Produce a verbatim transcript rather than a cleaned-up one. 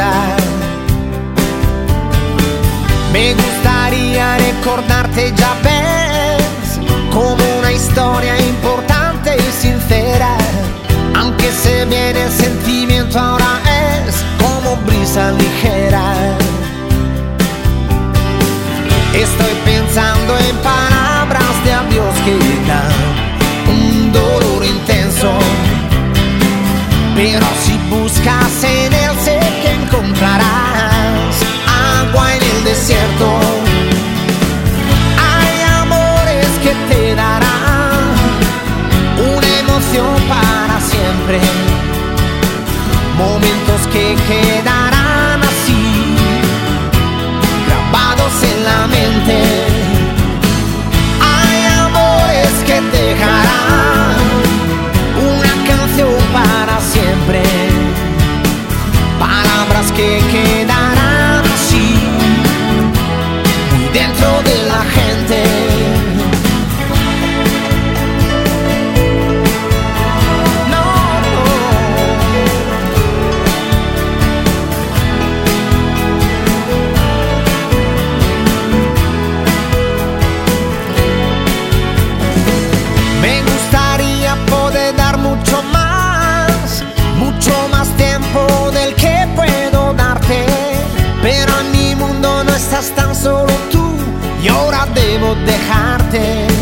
recordar. Me gustaría recordarte, ya ves, como una historia importante y sincera. Aunque se viene el sentimiento, ahora es como brisa ligera. Estoy pensando en palabras de adiós que dan un dolor intenso, pero si buscas en él sé que encontrarás agua en el desierto. Hay amores que te darán una emoción para siempre, momentos que quedarán así, grabados en la mente. Hay amores que dejarán una canción para siempre, palabras que quedarán así, muy dentro de la gente. Mucho más, mucho más tiempo del que puedo darte, pero en mi mundo no estás tan solo tú y ahora debo dejarte.